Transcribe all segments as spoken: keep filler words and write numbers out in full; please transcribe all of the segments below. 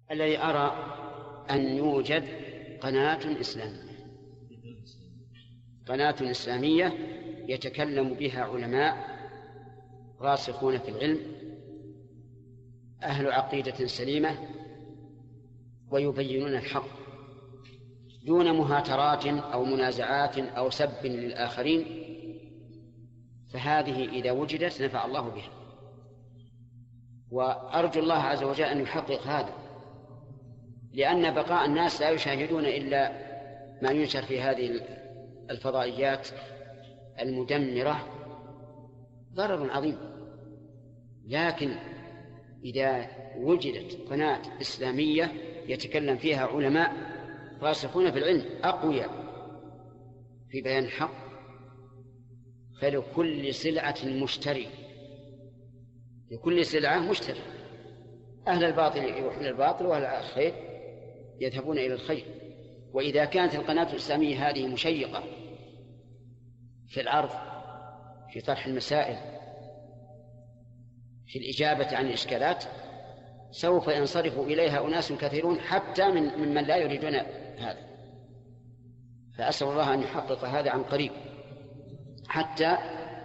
الذي أرى أن يوجد قناة إسلامية قناة إسلامية يتكلم بها علماء راسخون في العلم أهل عقيدة سليمة ويبينون الحق دون مهاترات أو منازعات أو سب للآخرين، فهذه إذا وجدت نفع الله بها. وأرجو الله عز وجل أن يحقق هذا، لأن بقاء الناس لا يشاهدون إلا ما ينشر في هذه الفضائيات المدمرة ضرر عظيم. لكن إذا وجدت قناة إسلامية يتكلم فيها علماء راسخون في العلم أقوياء في بيان الحق، فلكل سلعة مشتري، لكل سلعة مشتري. أهل الباطل يروحون إلى الباطل وأهل الخير يذهبون إلى الخير. وإذا كانت القناة الإسلامية هذه مشيقة في العرض، في طرح المسائل، في الإجابة عن الإشكالات، سوف ينصرف إليها أناس كثيرون حتى من ممن لا يريدون هذا. فأسأل الله أن يحقق هذا عن قريب حتى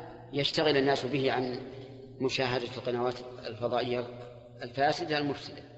يشتغل الناس به عن مشاهدة القنوات الفضائية الفاسدة المفسدة.